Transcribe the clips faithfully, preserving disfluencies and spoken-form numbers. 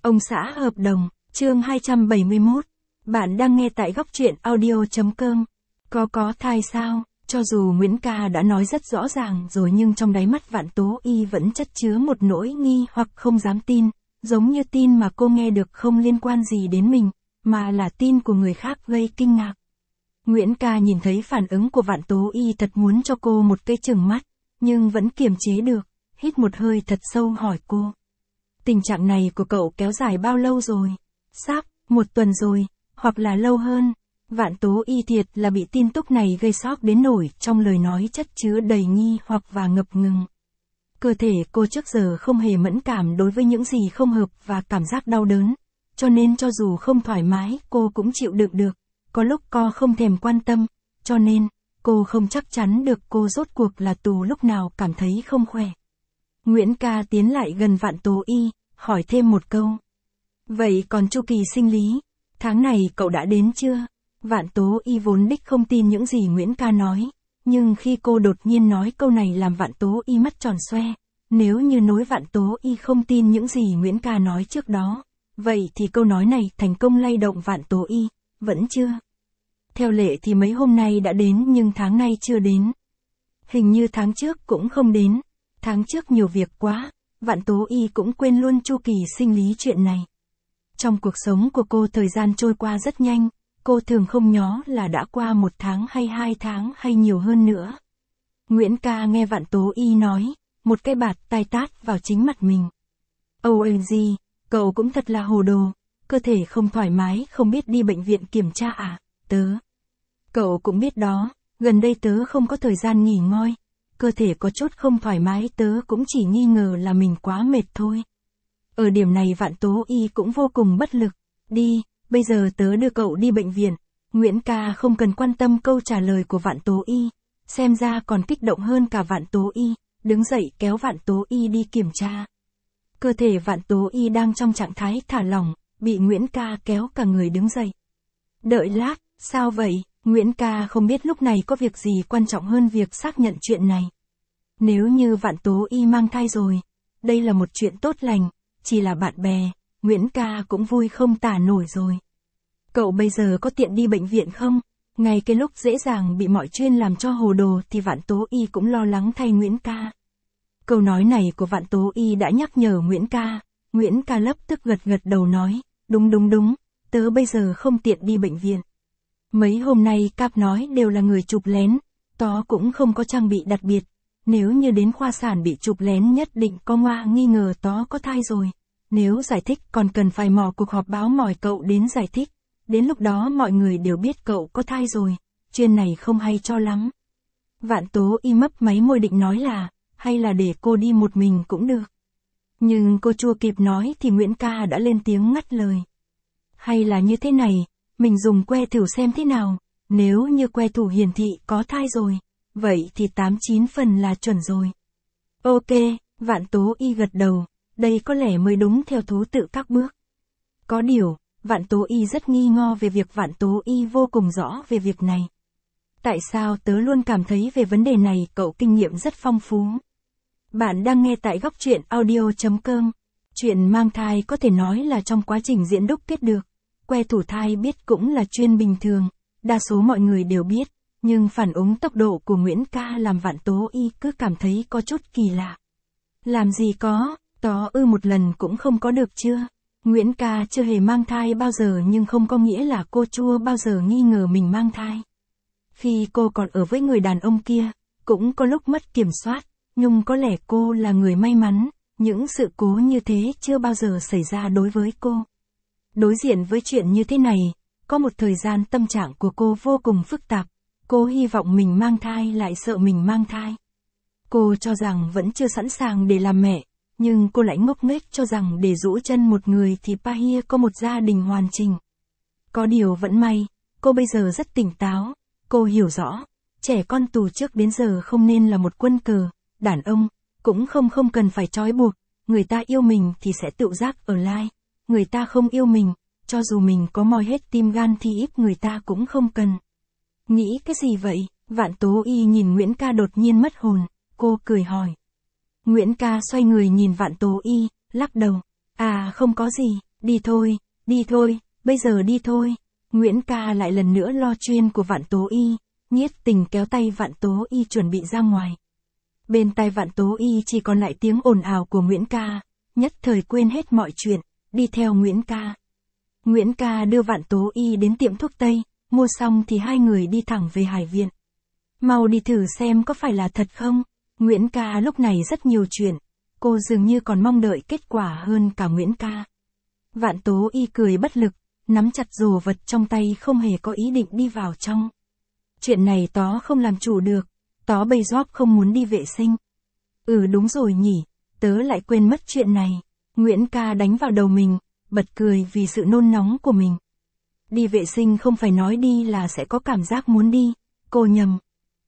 Ông xã hợp đồng, chương hai trăm bảy mươi mốt. Bạn đang nghe tại góc truyện audio.com. Có có thai sao? Cho dù Nguyễn Ca đã nói rất rõ ràng rồi nhưng trong đáy mắt Vạn Tố Y vẫn chất chứa một nỗi nghi hoặc không dám tin, giống như tin mà cô nghe được không liên quan gì đến mình, mà là tin của người khác gây kinh ngạc. Nguyễn Ca nhìn thấy phản ứng của Vạn Tố Y thật muốn cho cô một cái chừng mắt, nhưng vẫn kiềm chế được, hít một hơi thật sâu hỏi cô. Tình trạng này của cậu kéo dài bao lâu rồi? Sắp, một tuần rồi, hoặc là lâu hơn. Vạn Tố Y thiệt là bị tin tức này gây sốc đến nỗi trong lời nói chất chứa đầy nghi hoặc và ngập ngừng. Cơ thể cô trước giờ không hề mẫn cảm đối với những gì không hợp và cảm giác đau đớn, cho nên cho dù không thoải mái cô cũng chịu đựng được, có lúc cô không thèm quan tâm, cho nên cô không chắc chắn được cô rốt cuộc là tù lúc nào cảm thấy không khỏe. Nguyễn Ca tiến lại gần Vạn Tố Y, hỏi thêm một câu. Vậy còn chu kỳ sinh lý, tháng này cậu đã đến chưa? Vạn Tố Y vốn đích không tin những gì Nguyễn Ca nói, nhưng khi cô đột nhiên nói câu này làm Vạn Tố Y mắt tròn xoe. Nếu như nói Vạn Tố Y không tin những gì Nguyễn Ca nói trước đó, vậy thì câu nói này thành công lay động Vạn Tố Y, vẫn chưa? Theo lệ thì mấy hôm nay đã đến nhưng tháng nay chưa đến. Hình như tháng trước cũng không đến. Tháng trước nhiều việc quá, Vạn Tố Y cũng quên luôn chu kỳ sinh lý chuyện này. Trong cuộc sống của cô thời gian trôi qua rất nhanh, cô thường không nhớ là đã qua một tháng hay hai tháng hay nhiều hơn nữa. Nguyễn Ca nghe Vạn Tố Y nói, một cái bạt tai tát vào chính mặt mình. ô em giê, cậu cũng thật là hồ đồ, cơ thể không thoải mái không biết đi bệnh viện kiểm tra à, tớ. Cậu cũng biết đó, gần đây tớ không có thời gian nghỉ ngơi. Cơ thể có chút không thoải mái tớ cũng chỉ nghi ngờ là mình quá mệt thôi. Ở điểm này Vạn Tố Y cũng vô cùng bất lực. Đi, bây giờ tớ đưa cậu đi bệnh viện. Nguyễn Ca không cần quan tâm câu trả lời của Vạn Tố Y, xem ra còn kích động hơn cả Vạn Tố Y, đứng dậy kéo Vạn Tố Y đi kiểm tra. Cơ thể Vạn Tố Y đang trong trạng thái thả lỏng, bị Nguyễn Ca kéo cả người đứng dậy. Đợi lát, sao vậy? Nguyễn Ca không biết lúc này có việc gì quan trọng hơn việc xác nhận chuyện này. Nếu như Vạn Tố Y mang thai rồi, đây là một chuyện tốt lành, chỉ là bạn bè, Nguyễn Ca cũng vui không tả nổi rồi. Cậu bây giờ có tiện đi bệnh viện không? Ngay cái lúc dễ dàng bị mọi chuyện làm cho hồ đồ thì Vạn Tố Y cũng lo lắng thay Nguyễn Ca. Câu nói này của Vạn Tố Y đã nhắc nhở Nguyễn Ca, Nguyễn Ca lập tức gật gật đầu nói, đúng đúng đúng, tớ bây giờ không tiện đi bệnh viện. Mấy hôm nay Cáp nói đều là người chụp lén, tó cũng không có trang bị đặc biệt. Nếu như đến khoa sản bị chụp lén nhất định có ngoa nghi ngờ tó có thai rồi. Nếu giải thích còn cần phải mò cuộc họp báo mỏi cậu đến giải thích. Đến lúc đó mọi người đều biết cậu có thai rồi, chuyện này không hay cho lắm. Vạn Tố Y mấp máy môi định nói là, hay là để cô đi một mình cũng được. Nhưng cô chưa kịp nói thì Nguyễn Ca đã lên tiếng ngắt lời. Hay là như thế này, mình dùng que thử xem thế nào, nếu như que thử hiển thị có thai rồi, vậy thì tám chín phần là chuẩn rồi. Ok, Vạn Tố Y gật đầu, đây có lẽ mới đúng theo thứ tự các bước. Có điều, Vạn Tố Y rất nghi ngờ về việc Vạn Tố Y vô cùng rõ về việc này. Tại sao tớ luôn cảm thấy về vấn đề này cậu kinh nghiệm rất phong phú. Bạn đang nghe tại góc truyện audio.com. Chuyện mang thai có thể nói là trong quá trình diễn đúc kết được. Que thử thai biết cũng là chuyện bình thường, đa số mọi người đều biết, nhưng phản ứng tốc độ của Nguyễn Ca làm Vạn Tố Y cứ cảm thấy có chút kỳ lạ. Làm gì có, tó ư một lần cũng không có được chưa? Nguyễn Ca chưa hề mang thai bao giờ nhưng không có nghĩa là cô chưa bao giờ nghi ngờ mình mang thai. Khi cô còn ở với người đàn ông kia, cũng có lúc mất kiểm soát, nhưng có lẽ cô là người may mắn, những sự cố như thế chưa bao giờ xảy ra đối với cô. Đối diện với chuyện như thế này, có một thời gian tâm trạng của cô vô cùng phức tạp, cô hy vọng mình mang thai lại sợ mình mang thai. Cô cho rằng vẫn chưa sẵn sàng để làm mẹ, nhưng cô lại ngốc nghếch cho rằng để rũ chân một người thì Pahia có một gia đình hoàn chỉnh. Có điều vẫn may, cô bây giờ rất tỉnh táo, cô hiểu rõ, trẻ con từ trước đến giờ không nên là một quân cờ, đàn ông, cũng không không cần phải trói buộc, người ta yêu mình thì sẽ tự giác ở lại. Người ta không yêu mình, cho dù mình có moi hết tim gan thì ít người ta cũng không cần. Nghĩ cái gì vậy? Vạn Tố Y nhìn Nguyễn Ca đột nhiên mất hồn, cô cười hỏi. Nguyễn Ca xoay người nhìn Vạn Tố Y, lắc đầu. À không có gì, Đi thôi, đi thôi, bây giờ đi thôi. Nguyễn Ca lại lần nữa lo chuyên của Vạn Tố Y, nhiệt tình kéo tay Vạn Tố Y chuẩn bị ra ngoài. Bên tai Vạn Tố Y chỉ còn lại tiếng ồn ào của Nguyễn Ca, nhất thời quên hết mọi chuyện, đi theo Nguyễn Ca. Nguyễn Ca đưa Vạn Tố Y đến tiệm thuốc Tây, mua xong thì hai người đi thẳng về Hải Viện. Mau đi thử xem có phải là thật không? Nguyễn Ca lúc này rất nhiều chuyện, cô dường như còn mong đợi kết quả hơn cả Nguyễn Ca. Vạn Tố Y cười bất lực, nắm chặt rổ vật trong tay không hề có ý định đi vào trong. Chuyện này tó không làm chủ được, tó bây gióp không muốn đi vệ sinh. Ừ đúng rồi nhỉ, tớ lại quên mất chuyện này. Nguyễn Ca đánh vào đầu mình, bật cười vì sự nôn nóng của mình. Đi vệ sinh không phải nói đi là sẽ có cảm giác muốn đi, cô nhầm.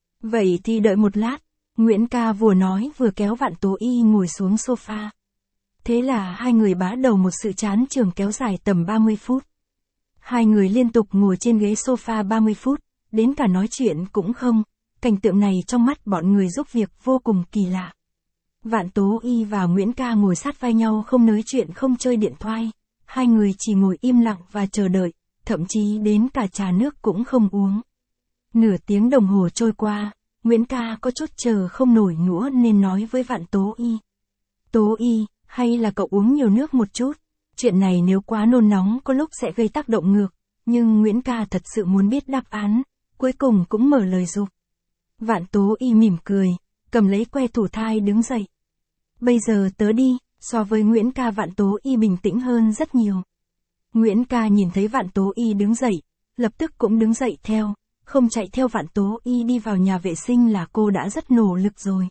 Vậy thì đợi một lát, Nguyễn Ca vừa nói vừa kéo Vạn Tố Y ngồi xuống sofa. Thế là hai người bá đầu một sự chán chường kéo dài tầm ba mươi phút. Hai người liên tục ngồi trên ghế sofa ba mươi phút, đến cả nói chuyện cũng không. Cảnh tượng này trong mắt bọn người giúp việc vô cùng kỳ lạ. Vạn Tố Y và Nguyễn Ca ngồi sát vai nhau không nói chuyện không chơi điện thoại. Hai người chỉ ngồi im lặng và chờ đợi, thậm chí đến cả trà nước cũng không uống. Nửa tiếng đồng hồ trôi qua, Nguyễn Ca có chút chờ không nổi nữa nên nói với Vạn Tố Y. Tố Y, hay là cậu uống nhiều nước một chút? Chuyện này nếu quá nôn nóng có lúc sẽ gây tác động ngược, nhưng Nguyễn Ca thật sự muốn biết đáp án, cuối cùng cũng mở lời dục. Vạn Tố Y mỉm cười, cầm lấy que thủ thai đứng dậy. Bây giờ tớ đi, so với Nguyễn Ca Vạn Tố Y bình tĩnh hơn rất nhiều. Nguyễn Ca nhìn thấy Vạn Tố Y đứng dậy, lập tức cũng đứng dậy theo, không chạy theo Vạn Tố Y đi vào nhà vệ sinh là cô đã rất nỗ lực rồi.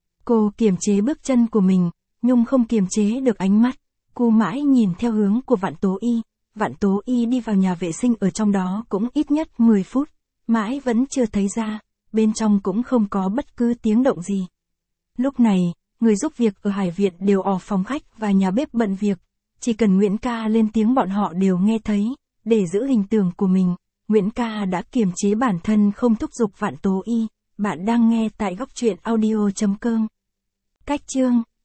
Cô kiềm chế bước chân của mình, nhưng không kiềm chế được ánh mắt, cô mãi nhìn theo hướng của Vạn Tố Y. Vạn Tố Y đi vào nhà vệ sinh ở trong đó cũng ít nhất mười phút, mãi vẫn chưa thấy ra, bên trong cũng không có bất cứ tiếng động gì. Lúc này, người giúp việc ở Hải Viện đều ở phòng khách và nhà bếp bận việc, chỉ cần Nguyễn Ca lên tiếng bọn họ đều nghe thấy, để giữ hình tượng của mình, Nguyễn Ca đã kiềm chế bản thân không thúc giục Vạn Tố Y. Bạn đang nghe tại góc truyện audio chấm com. Cách chương